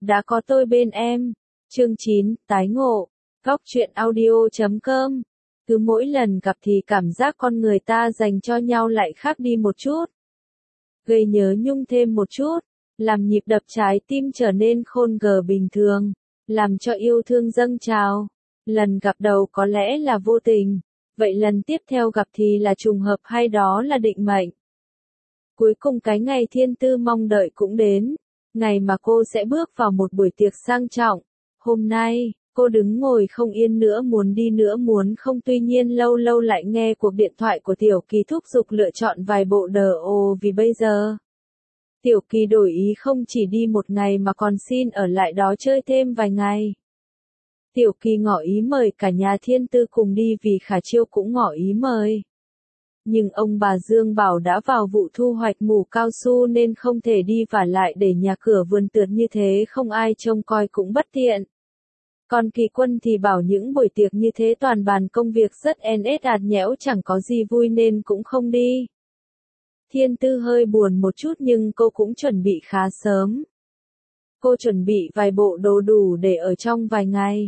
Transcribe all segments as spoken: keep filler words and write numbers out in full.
Đã có tôi bên em. Chương chín, tái ngộ. Góc truyện audio chấm com. Cứ mỗi lần gặp thì cảm giác con người ta dành cho nhau lại khác đi một chút. Gây nhớ nhung thêm một chút. Làm nhịp đập trái tim trở nên khôn gờ bình thường. Làm cho yêu thương dâng trào. Lần gặp đầu có lẽ là vô tình. Vậy lần tiếp theo gặp thì là trùng hợp hay đó là định mệnh? Cuối cùng cái ngày Thiên Tư mong đợi cũng đến. Ngày mà cô sẽ bước vào một buổi tiệc sang trọng. Hôm nay, cô đứng ngồi không yên nữa, muốn đi nữa muốn không, tuy nhiên lâu lâu lại nghe cuộc điện thoại của Tiểu Kỳ thúc giục lựa chọn vài bộ đờ ồ vì bây giờ. Tiểu Kỳ đổi ý không chỉ đi một ngày mà còn xin ở lại đó chơi thêm vài ngày. Tiểu Kỳ ngỏ ý mời cả nhà Thiên Tư cùng đi vì Khả Chiêu cũng ngỏ ý mời. Nhưng ông bà Dương bảo đã vào vụ thu hoạch mủ cao su nên không thể đi vả lại để nhà cửa vườn tược như thế không ai trông coi cũng bất tiện. Còn Kỳ Quân thì bảo những buổi tiệc như thế toàn bàn công việc rất en ét ạt nhẽo chẳng có gì vui nên cũng không đi. Thiên Tư hơi buồn một chút nhưng cô cũng chuẩn bị khá sớm. Cô chuẩn bị vài bộ đồ đủ để ở trong vài ngày.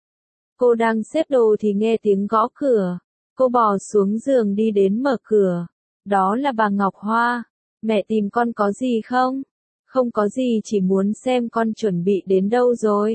Cô đang xếp đồ thì nghe tiếng gõ cửa. Cô bò xuống giường đi đến mở cửa. Đó là bà Ngọc Hoa. Mẹ tìm con có gì không? Không có gì, chỉ muốn xem con chuẩn bị đến đâu rồi.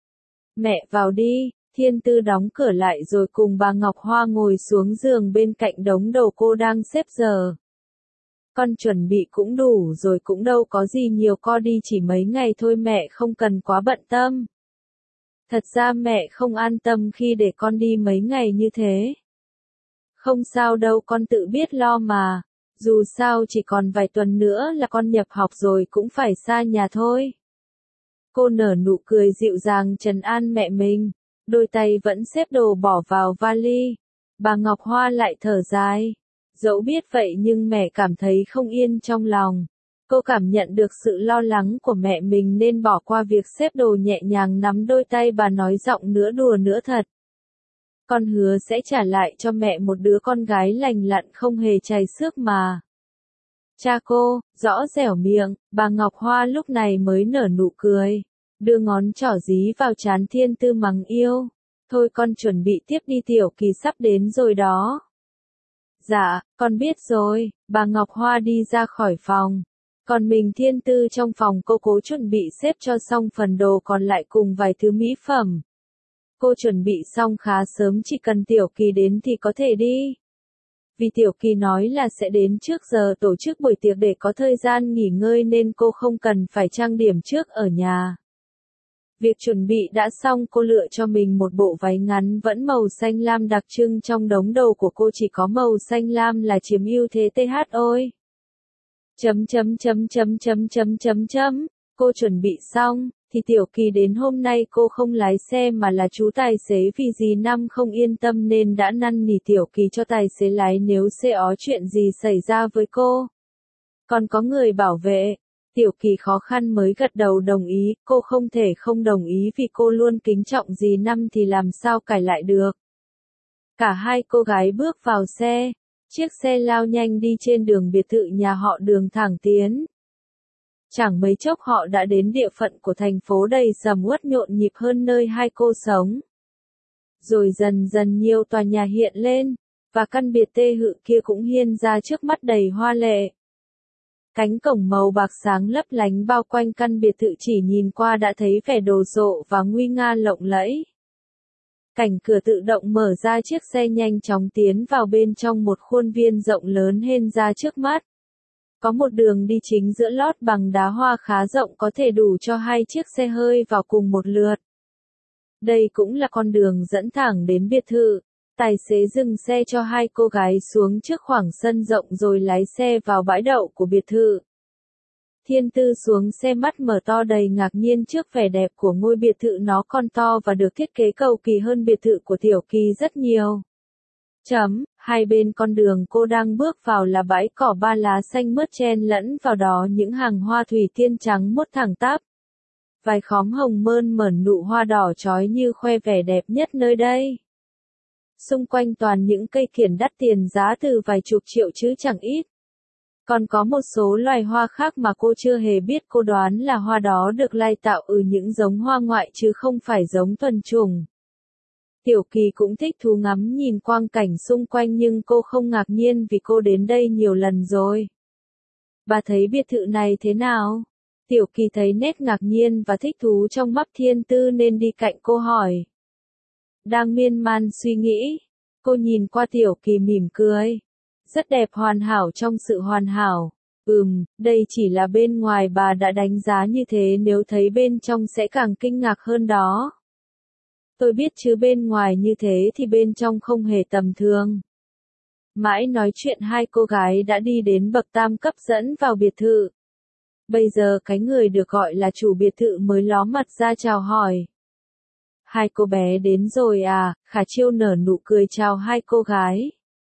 Mẹ vào đi. Thiên Tư đóng cửa lại rồi cùng bà Ngọc Hoa ngồi xuống giường bên cạnh đống đồ cô đang xếp giờ. Con chuẩn bị cũng đủ rồi, cũng đâu có gì nhiều, con đi chỉ mấy ngày thôi, mẹ không cần quá bận tâm. Thật ra mẹ không an tâm khi để con đi mấy ngày như thế. Không sao đâu, con tự biết lo mà. Dù sao chỉ còn vài tuần nữa là con nhập học rồi, cũng phải xa nhà thôi. Cô nở nụ cười dịu dàng trấn an mẹ mình. Đôi tay vẫn xếp đồ bỏ vào vali. Bà Ngọc Hoa lại thở dài. Dẫu biết vậy nhưng mẹ cảm thấy không yên trong lòng. Cô cảm nhận được sự lo lắng của mẹ mình nên bỏ qua việc xếp đồ, nhẹ nhàng nắm đôi tay bà nói giọng nửa đùa nửa thật. Con hứa sẽ trả lại cho mẹ một đứa con gái lành lặn không hề chảy xước mà. Cha cô, rõ dẻo miệng, bà Ngọc Hoa lúc này mới nở nụ cười. Đưa ngón trỏ dí vào trán Thiên Tư mắng yêu. Thôi con chuẩn bị tiếp đi, Tiểu Kỳ sắp đến rồi đó. Dạ, con biết rồi. Bà Ngọc Hoa đi ra khỏi phòng. Còn mình Thiên Tư trong phòng cô cố chuẩn bị xếp cho xong phần đồ còn lại cùng vài thứ mỹ phẩm. Cô chuẩn bị xong khá sớm, chỉ cần Tiểu Kỳ đến thì có thể đi. Vì Tiểu Kỳ nói là sẽ đến trước giờ tổ chức buổi tiệc để có thời gian nghỉ ngơi nên cô không cần phải trang điểm trước ở nhà. Việc chuẩn bị đã xong, cô lựa cho mình một bộ váy ngắn vẫn màu xanh lam đặc trưng, trong đống đồ của cô chỉ có màu xanh lam là chiếm ưu thế th ôi. Chấm chấm chấm chấm chấm chấm chấm chấm. Cô chuẩn bị xong thì Tiểu Kỳ đến. Hôm nay cô không lái xe mà là chú tài xế vì dì Năm không yên tâm nên đã năn nỉ Tiểu Kỳ cho tài xế lái nếu sẽ có chuyện gì xảy ra với cô. Còn có người bảo vệ. Tiểu Kỳ khó khăn mới gật đầu đồng ý, cô không thể không đồng ý vì cô luôn kính trọng dì Năm thì làm sao cãi lại được. Cả hai cô gái bước vào xe, chiếc xe lao nhanh đi trên đường biệt thự nhà họ Đường thẳng tiến. Chẳng mấy chốc họ đã đến địa phận của thành phố đầy sầm uất nhộn nhịp hơn nơi hai cô sống. Rồi dần dần nhiều tòa nhà hiện lên, và căn biệt tê hự kia cũng hiên ra trước mắt đầy hoa lệ. Cánh cổng màu bạc sáng lấp lánh bao quanh căn biệt thự, chỉ nhìn qua đã thấy vẻ đồ sộ và nguy nga lộng lẫy. Cảnh cửa tự động mở ra, chiếc xe nhanh chóng tiến vào bên trong một khuôn viên rộng lớn hên ra trước mắt. Có một đường đi chính giữa lót bằng đá hoa khá rộng, có thể đủ cho hai chiếc xe hơi vào cùng một lượt. Đây cũng là con đường dẫn thẳng đến biệt thự. Tài xế dừng xe cho hai cô gái xuống trước khoảng sân rộng rồi lái xe vào bãi đậu của biệt thự. Thiên Tư xuống xe, mắt mở to đầy ngạc nhiên trước vẻ đẹp của ngôi biệt thự. Nó còn to và được thiết kế cầu kỳ hơn biệt thự của Tiểu Kỳ rất nhiều. Chấm, hai bên con đường cô đang bước vào là bãi cỏ ba lá xanh mướt, chen lẫn vào đó những hàng hoa thủy tiên trắng muốt thẳng tắp. Vài khóm hồng mơn mởn nụ hoa đỏ chói như khoe vẻ đẹp nhất nơi đây. Xung quanh toàn những cây kiểng đắt tiền giá từ vài chục triệu chứ chẳng ít. Còn có một số loài hoa khác mà cô chưa hề biết, cô đoán là hoa đó được lai tạo từ những giống hoa ngoại chứ không phải giống thuần chủng. Tiểu Kỳ cũng thích thú ngắm nhìn quang cảnh xung quanh nhưng cô không ngạc nhiên vì cô đến đây nhiều lần rồi. Bà thấy biệt thự này thế nào? Tiểu Kỳ thấy nét ngạc nhiên và thích thú trong mắt Thiên Tư nên đi cạnh cô hỏi. Đang miên man suy nghĩ, cô nhìn qua Tiểu Kỳ mỉm cười. Rất đẹp, hoàn hảo trong sự hoàn hảo. Ừm, đây chỉ là bên ngoài, bà đã đánh giá như thế, nếu thấy bên trong sẽ càng kinh ngạc hơn đó. Tôi biết chứ, bên ngoài như thế thì bên trong không hề tầm thường. Mãi nói chuyện hai cô gái đã đi đến bậc tam cấp dẫn vào biệt thự. Bây giờ cái người được gọi là chủ biệt thự mới ló mặt ra chào hỏi. Hai cô bé đến rồi à? Khả Chiêu nở nụ cười chào hai cô gái.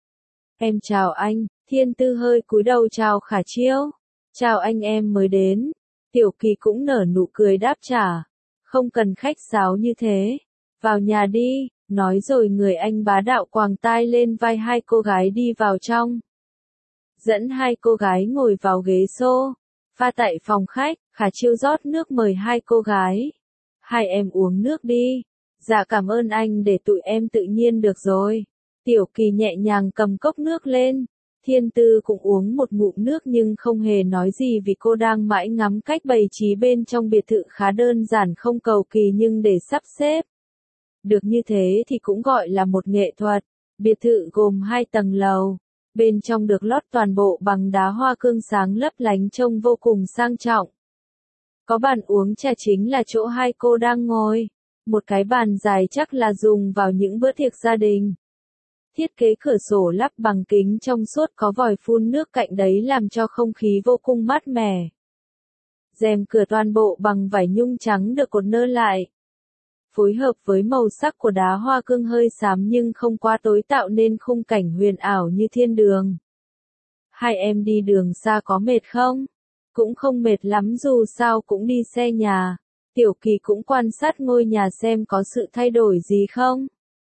Em chào anh. Thiên Tư hơi cúi đầu chào Khả Chiêu. Chào anh, em mới đến. Tiểu Kỳ cũng nở nụ cười đáp trả. Không cần khách sáo như thế. Vào nhà đi. Nói rồi người anh bá đạo quàng tai lên vai hai cô gái đi vào trong. Dẫn hai cô gái ngồi vào ghế xô. Pha tại phòng khách, Khả Chiêu rót nước mời hai cô gái. Hai em uống nước đi. Dạ cảm ơn anh, để tụi em tự nhiên được rồi. Tiểu Kỳ nhẹ nhàng cầm cốc nước lên. Thiên Tư cũng uống một ngụm nước nhưng không hề nói gì vì cô đang mãi ngắm cách bày trí bên trong biệt thự khá đơn giản, không cầu kỳ nhưng để sắp xếp được như thế thì cũng gọi là một nghệ thuật. Biệt thự gồm hai tầng lầu. Bên trong được lót toàn bộ bằng đá hoa cương sáng lấp lánh, trông vô cùng sang trọng. Có bàn uống trà chính là chỗ hai cô đang ngồi. Một cái bàn dài chắc là dùng vào những bữa tiệc gia đình. Thiết kế cửa sổ lắp bằng kính trong suốt, có vòi phun nước cạnh đấy làm cho không khí vô cùng mát mẻ. Rèm cửa toàn bộ bằng vải nhung trắng được cột nơ lại. Phối hợp với màu sắc của đá hoa cương hơi xám nhưng không quá tối, tạo nên khung cảnh huyền ảo như thiên đường. Hai em đi đường xa có mệt không? Cũng không mệt lắm, dù sao cũng đi xe nhà. Tiểu Kỳ cũng quan sát ngôi nhà xem có sự thay đổi gì không.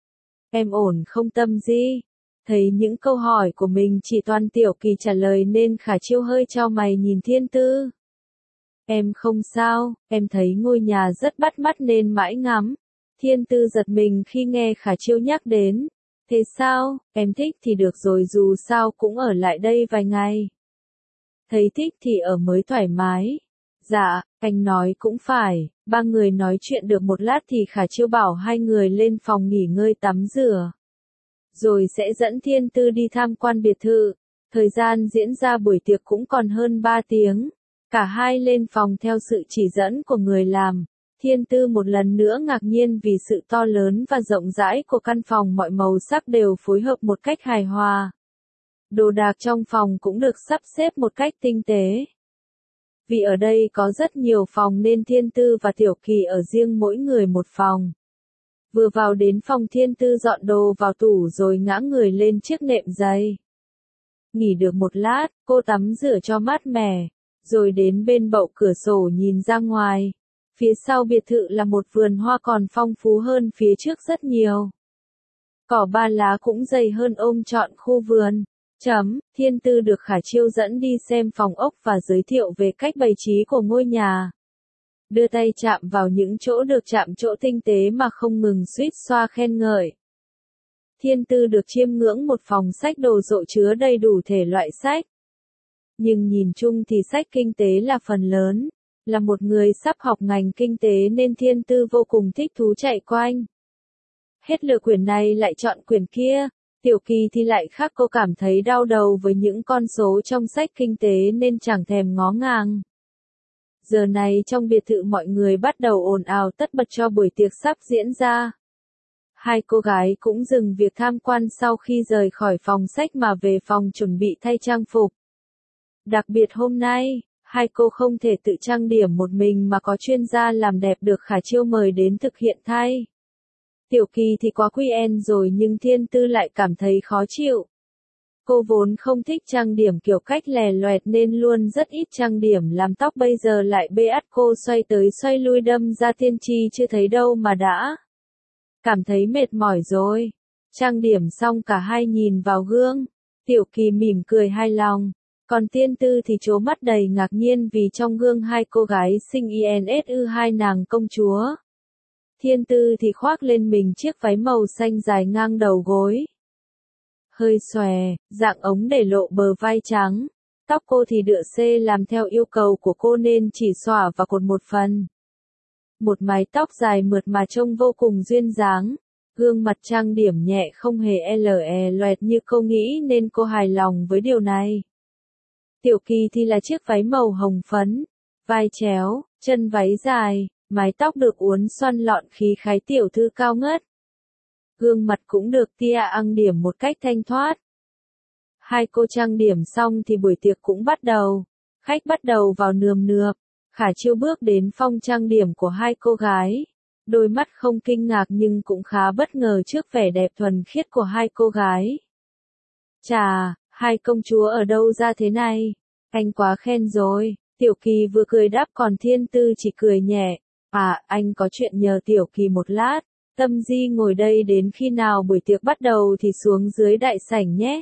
Em ổn không Tâm Di? Thấy những câu hỏi của mình chỉ toàn Tiểu Kỳ trả lời nên Khả Chiêu hơi chau mày nhìn Thiên Tư. Em không sao, em thấy ngôi nhà rất bắt mắt nên mãi ngắm. Thiên Tư giật mình khi nghe Khả Chiêu nhắc đến. Thế sao, em thích thì được rồi, dù sao cũng ở lại đây vài ngày. Thấy thích thì ở mới thoải mái. Dạ, anh nói cũng phải. Ba người nói chuyện được một lát thì Khả Chiêu bảo hai người lên phòng nghỉ ngơi tắm rửa. Rồi sẽ dẫn Thiên Tư đi tham quan biệt thự. Thời gian diễn ra buổi tiệc cũng còn hơn ba tiếng. Cả hai lên phòng theo sự chỉ dẫn của người làm. Thiên Tư một lần nữa ngạc nhiên vì sự to lớn và rộng rãi của căn phòng, mọi màu sắc đều phối hợp một cách hài hòa. Đồ đạc trong phòng cũng được sắp xếp một cách tinh tế. Vì ở đây có rất nhiều phòng nên Thiên Tư và Tiểu Kỳ ở riêng mỗi người một phòng. Vừa vào đến phòng, Thiên Tư dọn đồ vào tủ rồi ngã người lên chiếc nệm dày. Nghỉ được một lát, cô tắm rửa cho mát mẻ, rồi đến bên bậu cửa sổ nhìn ra ngoài. Phía sau biệt thự là một vườn hoa còn phong phú hơn phía trước rất nhiều. Cỏ ba lá cũng dày hơn ôm trọn khu vườn. Chấm, Thiên Tư được Khả Chiêu dẫn đi xem phòng ốc và giới thiệu về cách bày trí của ngôi nhà. Đưa tay chạm vào những chỗ được chạm trổ tinh tế mà không ngừng suýt xoa khen ngợi. Thiên Tư được chiêm ngưỡng một phòng sách đồ sộ chứa đầy đủ thể loại sách. Nhưng nhìn chung thì sách kinh tế là phần lớn. Là một người sắp học ngành kinh tế nên Thiên Tư vô cùng thích thú chạy quanh. Hết lượt quyển này lại chọn quyển kia. Tiểu Kỳ thì lại khác, cô cảm thấy đau đầu với những con số trong sách kinh tế nên chẳng thèm ngó ngàng. Giờ này trong biệt thự mọi người bắt đầu ồn ào tất bật cho buổi tiệc sắp diễn ra. Hai cô gái cũng dừng việc tham quan sau khi rời khỏi phòng sách mà về phòng chuẩn bị thay trang phục. Đặc biệt hôm nay, hai cô không thể tự trang điểm một mình mà có chuyên gia làm đẹp được Khả Chiêu mời đến thực hiện thay. Tiểu Kỳ thì quá quen rồi nhưng Thiên Tư lại cảm thấy khó chịu. Cô vốn không thích trang điểm kiểu cách lè loẹt nên luôn rất ít trang điểm làm tóc, bây giờ lại bê ắt cô xoay tới xoay lui đâm ra tiên tri chưa thấy đâu mà đã cảm thấy mệt mỏi rồi. Trang điểm xong cả hai nhìn vào gương. Tiểu Kỳ mỉm cười hài lòng. Còn Thiên Tư thì trố mắt đầy ngạc nhiên vì trong gương hai cô gái xinh insu hai nàng công chúa. Thiên Tư thì khoác lên mình chiếc váy màu xanh dài ngang đầu gối. Hơi xòe, dạng ống để lộ bờ vai trắng. Tóc cô thì đựa xê làm theo yêu cầu của cô nên chỉ xõa và cột một phần. Một mái tóc dài mượt mà trông vô cùng duyên dáng. Gương mặt trang điểm nhẹ không hề lè loẹt như cô nghĩ nên cô hài lòng với điều này. Tiểu Kỳ thì là chiếc váy màu hồng phấn, vai chéo, chân váy dài, mái tóc được uốn xoăn lọn khí khái tiểu thư cao ngất. Gương mặt cũng được tia ăng điểm một cách thanh thoát. Hai cô trang điểm xong thì buổi tiệc cũng bắt đầu. Khách bắt đầu vào nườm nượp. Khả Chiêu bước đến phòng trang điểm của hai cô gái. Đôi mắt không kinh ngạc nhưng cũng khá bất ngờ trước vẻ đẹp thuần khiết của hai cô gái. Chà, hai công chúa ở đâu ra thế này? Anh quá khen rồi. Tiểu Kỳ vừa cười đáp còn Thiên Tư chỉ cười nhẹ. À, anh có chuyện nhờ Tiểu Kỳ một lát. Tâm Di ngồi đây đến khi nào buổi tiệc bắt đầu thì xuống dưới đại sảnh nhé.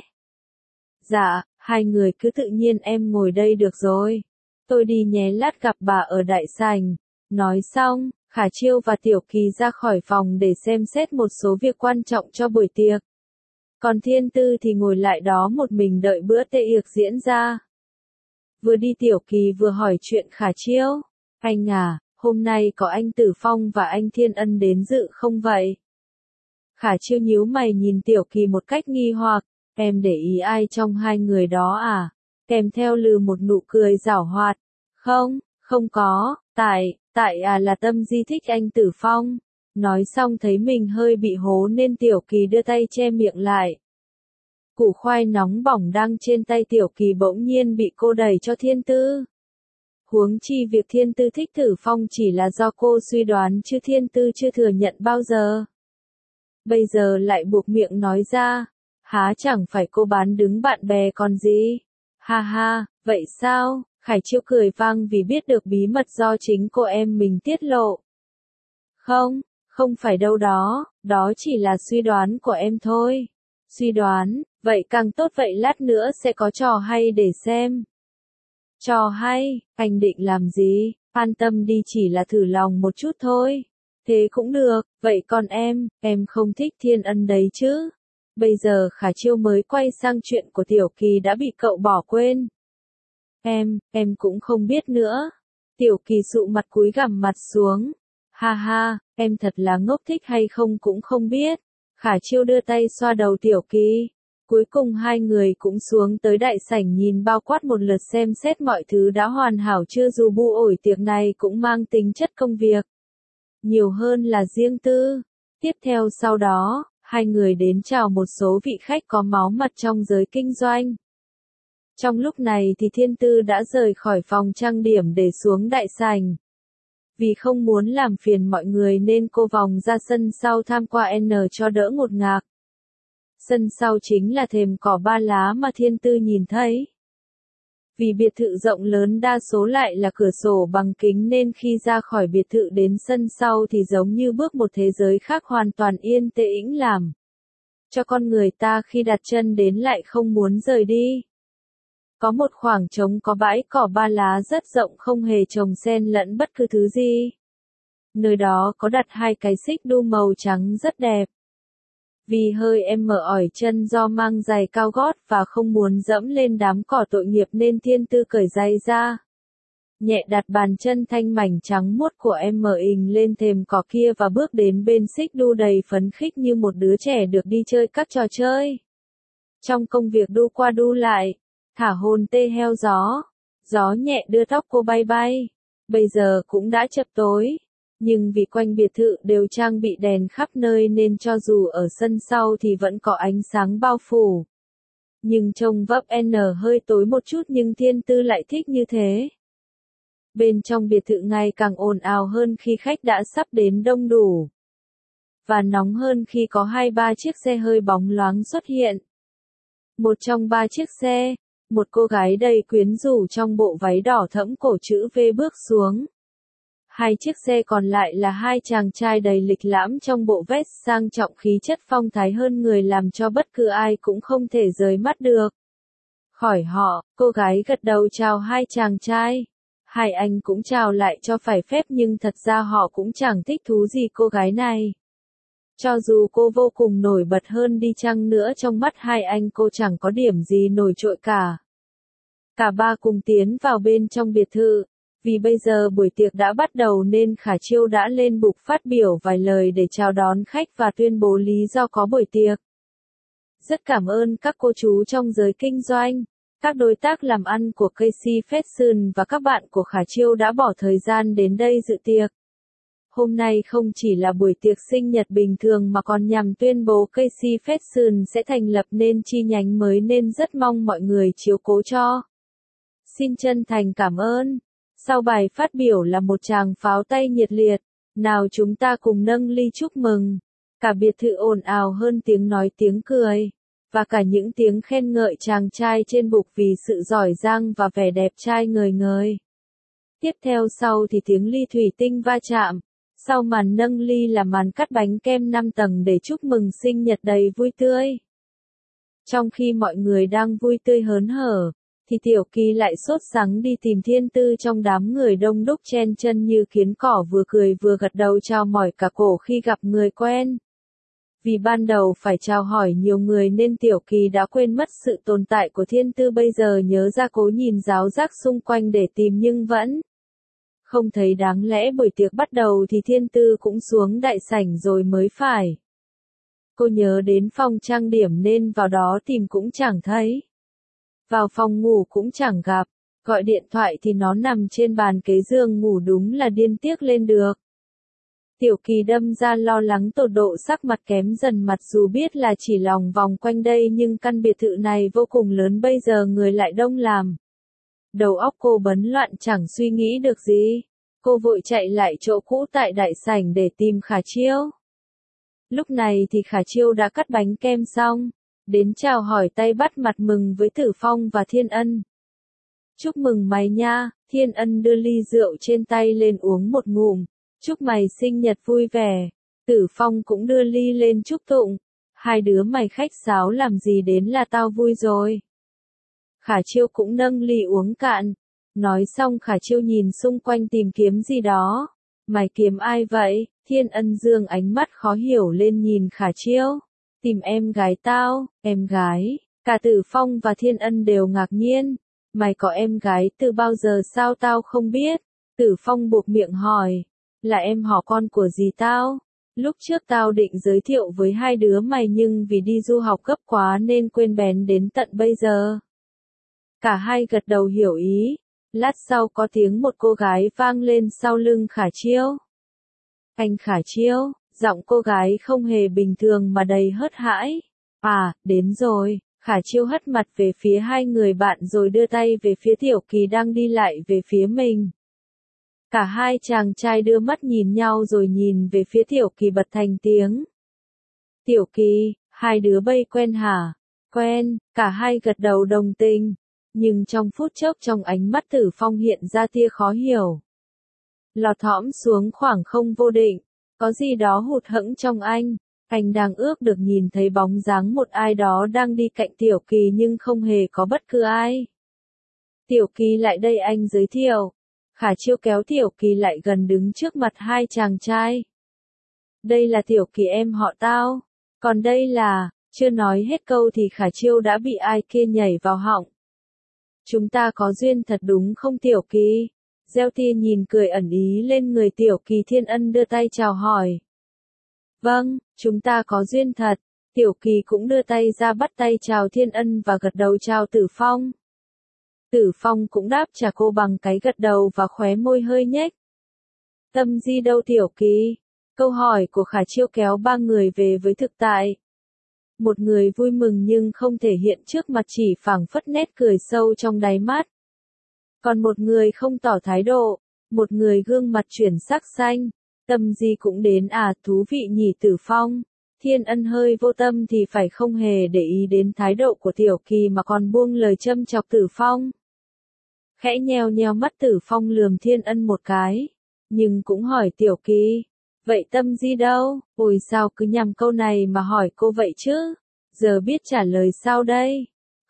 Dạ, hai người cứ tự nhiên em ngồi đây được rồi. Tôi đi nhé lát gặp bà ở đại sảnh. Nói xong, Khả Chiêu và Tiểu Kỳ ra khỏi phòng để xem xét một số việc quan trọng cho buổi tiệc. Còn Thiên Tư thì ngồi lại đó một mình đợi bữa tiệc diễn ra. Vừa đi Tiểu Kỳ vừa hỏi chuyện Khả Chiêu. Anh à, hôm nay có anh Tử Phong và anh Thiên Ân đến dự không vậy? Khả Chiêu nhíu mày nhìn Tiểu Kỳ một cách nghi hoặc. Em để ý ai trong hai người đó à? Kèm theo lừ một nụ cười giảo hoạt. Không, không có, tại, tại à là Tâm Di thích anh Tử Phong. Nói xong thấy mình hơi bị hố nên Tiểu Kỳ đưa tay che miệng lại. Củ khoai nóng bỏng đang trên tay Tiểu Kỳ bỗng nhiên bị cô đẩy cho Thiên Tư. Huống chi việc Thiên Tư thích Tử Phong chỉ là do cô suy đoán chứ Thiên Tư chưa thừa nhận bao giờ. Bây giờ lại buộc miệng nói ra. Há chẳng phải cô bán đứng bạn bè còn gì. Ha ha, vậy sao? Khải Chiêu cười vang vì biết được bí mật do chính cô em mình tiết lộ. Không, không phải đâu đó, đó chỉ là suy đoán của em thôi. Suy đoán, vậy càng tốt vậy lát nữa sẽ có trò hay để xem. Trò hay, anh định làm gì? An tâm đi chỉ là thử lòng một chút thôi. Thế cũng được, vậy còn em, em không thích Thiên Ân đấy chứ? Bây giờ Khả Chiêu mới quay sang chuyện của Tiểu Kỳ đã bị cậu bỏ quên. Em, em cũng không biết nữa. Tiểu Kỳ sụ mặt cúi gằm mặt xuống. Ha ha, em thật là ngốc thích hay không cũng không biết. Khả Chiêu đưa tay xoa đầu Tiểu Kỳ. Cuối cùng hai người cũng xuống tới đại sảnh nhìn bao quát một lượt xem xét mọi thứ đã hoàn hảo chưa dù bu ổi tiệc này cũng mang tính chất công việc. Nhiều hơn là riêng tư. Tiếp theo sau đó, hai người đến chào một số vị khách có máu mặt trong giới kinh doanh. Trong lúc này thì Thiên Tư đã rời khỏi phòng trang điểm để xuống đại sảnh. Vì không muốn làm phiền mọi người nên cô vòng ra sân sau tham qua N cho đỡ ngột ngạt. Sân sau chính là thềm cỏ ba lá mà Thiên Tư nhìn thấy. Vì biệt thự rộng lớn đa số lại là cửa sổ bằng kính nên khi ra khỏi biệt thự đến sân sau thì giống như bước một thế giới khác hoàn toàn yên tĩnh làm cho con người ta khi đặt chân đến lại không muốn rời đi. Có một khoảng trống có bãi cỏ ba lá rất rộng không hề trồng xen lẫn bất cứ thứ gì. Nơi đó có đặt hai cái xích đu màu trắng rất đẹp. Vì hơi em mở ỏi chân do mang giày cao gót và không muốn dẫm lên đám cỏ tội nghiệp nên Thiên Tư cởi giày ra. Nhẹ đặt bàn chân thanh mảnh trắng muốt của em mở ình lên thềm cỏ kia và bước đến bên xích đu đầy phấn khích như một đứa trẻ được đi chơi các trò chơi. Trong công việc đu qua đu lại, thả hồn tê heo gió, gió nhẹ đưa tóc cô bay bay. Bây giờ cũng đã chập tối. Nhưng vì quanh biệt thự đều trang bị đèn khắp nơi nên cho dù ở sân sau thì vẫn có ánh sáng bao phủ. Nhưng trông vấp N hơi tối một chút nhưng Thiên Tư lại thích như thế. Bên trong biệt thự ngày càng ồn ào hơn khi khách đã sắp đến đông đủ. Và nóng hơn khi có hai ba chiếc xe hơi bóng loáng xuất hiện. Một trong ba chiếc xe, một cô gái đầy quyến rũ trong bộ váy đỏ thẫm cổ chữ V bước xuống. Hai chiếc xe còn lại là hai chàng trai đầy lịch lãm trong bộ vest sang trọng khí chất phong thái hơn người làm cho bất cứ ai cũng không thể rời mắt được. khỏi họ, cô gái gật đầu chào hai chàng trai. Hai anh cũng chào lại cho phải phép nhưng thật ra họ cũng chẳng thích thú gì cô gái này. Cho dù cô vô cùng nổi bật hơn đi chăng nữa trong mắt hai anh cô chẳng có điểm gì nổi trội cả. Cả ba cùng tiến vào bên trong biệt thự. Vì bây giờ buổi tiệc đã bắt đầu nên Khả Chiêu đã lên bục phát biểu vài lời để chào đón khách và tuyên bố lý do có buổi tiệc. Rất cảm ơn các cô chú trong giới kinh doanh, các đối tác làm ăn của Casey Fashion và các bạn của Khả Chiêu đã bỏ thời gian đến đây dự tiệc. Hôm nay không chỉ là buổi tiệc sinh nhật bình thường mà còn nhằm tuyên bố Casey Fashion sẽ thành lập nên chi nhánh mới nên rất mong mọi người chiếu cố cho. Xin chân thành cảm ơn. Sau bài phát biểu là một tràng pháo tay nhiệt liệt. Nào chúng ta cùng nâng ly chúc mừng. Cả biệt thự ồn ào hơn tiếng nói tiếng cười. Và cả những tiếng khen ngợi chàng trai trên bục vì sự giỏi giang và vẻ đẹp trai ngời ngời. Tiếp theo sau thì tiếng ly thủy tinh va chạm. Sau màn nâng ly là màn cắt bánh kem năm tầng để chúc mừng sinh nhật đầy vui tươi. Trong khi mọi người đang vui tươi hớn hở, thì Tiểu Kỳ lại sốt sắng đi tìm Thiên Tư trong đám người đông đúc chen chân như kiến cỏ vừa cười vừa gật đầu chào mỏi cả cổ khi gặp người quen. Vì ban đầu phải chào hỏi nhiều người nên Tiểu Kỳ đã quên mất sự tồn tại của Thiên Tư, bây giờ nhớ ra cố nhìn ráo rác xung quanh để tìm nhưng vẫn không thấy. Đáng lẽ buổi tiệc bắt đầu thì Thiên Tư cũng xuống đại sảnh rồi mới phải. Cô nhớ đến phòng trang điểm nên vào đó tìm cũng chẳng thấy. Vào phòng ngủ cũng chẳng gặp, gọi điện thoại thì nó nằm trên bàn kế giường ngủ, đúng là điên tiếc lên được. Tiểu Kỳ đâm ra lo lắng tột độ, sắc mặt kém dần, mặt dù biết là chỉ lòng vòng quanh đây nhưng căn biệt thự này vô cùng lớn, bây giờ người lại đông làm. Đầu óc cô bấn loạn chẳng suy nghĩ được gì. Cô vội chạy lại chỗ cũ tại đại sảnh để tìm Khả Chiêu. Lúc này thì Khả Chiêu đã cắt bánh kem xong, đến chào hỏi tay bắt mặt mừng với Tử Phong và Thiên Ân. Chúc mừng mày nha, Thiên Ân đưa ly rượu trên tay lên uống một ngụm. Chúc mày sinh nhật vui vẻ. Tử Phong cũng đưa ly lên chúc tụng. Hai đứa mày khách sáo làm gì đến là tao vui rồi. Khả Chiêu cũng nâng ly uống cạn. Nói xong Khả Chiêu nhìn xung quanh tìm kiếm gì đó. Mày kiếm ai vậy? Thiên Ân dương ánh mắt khó hiểu lên nhìn Khả Chiêu. Tìm em gái tao. Em gái? Cả Tử Phong và Thiên Ân đều ngạc nhiên. Mày có em gái từ bao giờ sao tao không biết? Tử Phong buộc miệng hỏi. Là em họ con của dì tao. Lúc trước tao định giới thiệu với hai đứa mày nhưng vì đi du học gấp quá nên quên bén đến tận bây giờ. Cả hai gật đầu hiểu ý. Lát sau có tiếng một cô gái vang lên sau lưng Khả Chiêu. Anh Khả Chiêu, giọng cô gái không hề bình thường mà đầy hớt hãi. À, đến rồi. Khả Chiêu hất mặt về phía hai người bạn rồi đưa tay về phía Tiểu Kỳ đang đi lại về phía mình. Cả hai chàng trai đưa mắt nhìn nhau rồi nhìn về phía Tiểu Kỳ bật thành tiếng. Tiểu Kỳ, hai đứa bay quen hả? Quen, cả hai gật đầu đồng tình. Nhưng trong phút chốc trong ánh mắt Tử Phong hiện ra tia khó hiểu. Lọt thõm xuống khoảng không vô định, có gì đó hụt hẫng trong anh. Anh đang ước được nhìn thấy bóng dáng một ai đó đang đi cạnh Tiểu Kỳ nhưng không hề có bất cứ ai. Tiểu Kỳ lại đây, anh giới thiệu. Khả Chiêu kéo Tiểu Kỳ lại gần đứng trước mặt hai chàng trai. Đây là Tiểu Kỳ em họ tao. Còn đây là, chưa nói hết câu thì Khả Chiêu đã bị ai kia nhảy vào họng. Chúng ta có duyên thật đúng không Tiểu Kỳ? Gieo tia nhìn cười ẩn ý lên người Tiểu Kỳ. Thiên Ân đưa tay chào hỏi. Vâng, chúng ta có duyên thật. Tiểu Kỳ cũng đưa tay ra bắt tay chào Thiên Ân và gật đầu chào Tử Phong. Tử Phong cũng đáp trả cô bằng cái gật đầu và khóe môi hơi nhếch. Tâm Di đâu Tiểu Kỳ? Câu hỏi của Khả Chiêu kéo ba người về với thực tại. Một người vui mừng nhưng không thể hiện trước mặt, chỉ phảng phất nét cười sâu trong đáy mắt. Còn một người không tỏ thái độ, một người gương mặt chuyển sắc xanh. Tâm Di cũng đến à, thú vị nhỉ Tử Phong. Thiên Ân hơi vô tâm thì phải không hề để ý đến thái độ của Tiểu Kỳ mà còn buông lời châm chọc Tử Phong. Khẽ nheo nheo mắt Tử Phong lườm Thiên Ân một cái, nhưng cũng hỏi Tiểu Kỳ, vậy Tâm Di đâu? Ôi sao cứ nhằm câu này mà hỏi cô vậy chứ? Giờ biết trả lời sao đây?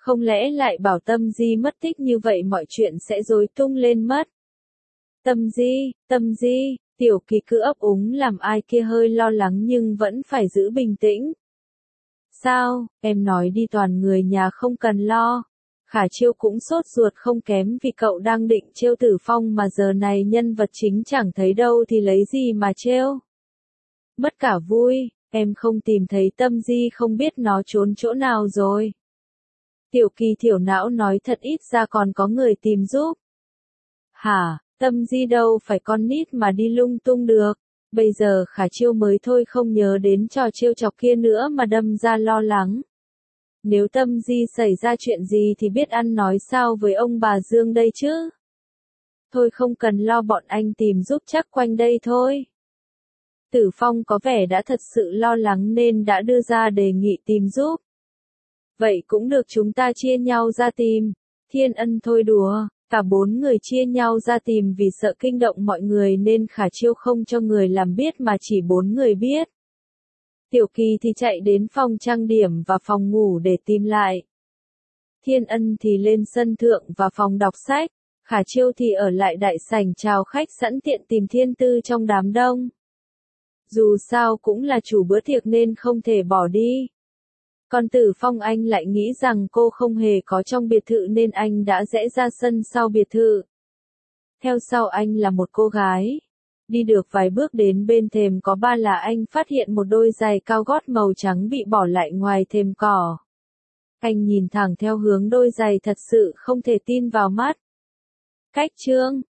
Không lẽ lại bảo Tâm Di mất tích như vậy mọi chuyện sẽ rối tung lên mất. Tâm Di, Tâm Di, Tiểu Kỳ cứ ấp úng làm ai kia hơi lo lắng nhưng vẫn phải giữ bình tĩnh. Sao, em nói đi toàn người nhà không cần lo. Khả Chiêu cũng sốt ruột không kém vì cậu đang định trêu Tử Phong mà giờ này nhân vật chính chẳng thấy đâu thì lấy gì mà trêu. Mất cả vui, em không tìm thấy Tâm Di không biết nó trốn chỗ nào rồi. Tiểu Kỳ thiểu não nói thật ít ra còn có người tìm giúp. Hả, Tâm Di đâu phải con nít mà đi lung tung được. Bây giờ Khả Chiêu mới thôi không nhớ đến trò trêu chọc kia nữa mà đâm ra lo lắng. Nếu Tâm Di xảy ra chuyện gì thì biết ăn nói sao với ông bà Dương đây chứ? Thôi không cần lo bọn anh tìm giúp chắc quanh đây thôi. Tử Phong có vẻ đã thật sự lo lắng nên đã đưa ra đề nghị tìm giúp. Vậy cũng được chúng ta chia nhau ra tìm. Thiên Ân thôi đùa, cả bốn người chia nhau ra tìm vì sợ kinh động mọi người nên Khả Chiêu không cho người làm biết mà chỉ bốn người biết. Tiểu Kỳ thì chạy đến phòng trang điểm và phòng ngủ để tìm lại. Thiên Ân thì lên sân thượng và phòng đọc sách. Khả Chiêu thì ở lại đại sảnh chào khách sẵn tiện tìm Thiên Tư trong đám đông. Dù sao cũng là chủ bữa tiệc nên không thể bỏ đi. Còn Tử Phong anh lại nghĩ rằng cô không hề có trong biệt thự nên anh đã rẽ ra sân sau biệt thự. Theo sau anh là một cô gái. Đi được vài bước đến bên thềm có ba là anh phát hiện một đôi giày cao gót màu trắng bị bỏ lại ngoài thềm cỏ. Anh nhìn thẳng theo hướng đôi giày thật sự không thể tin vào mắt. Cách chương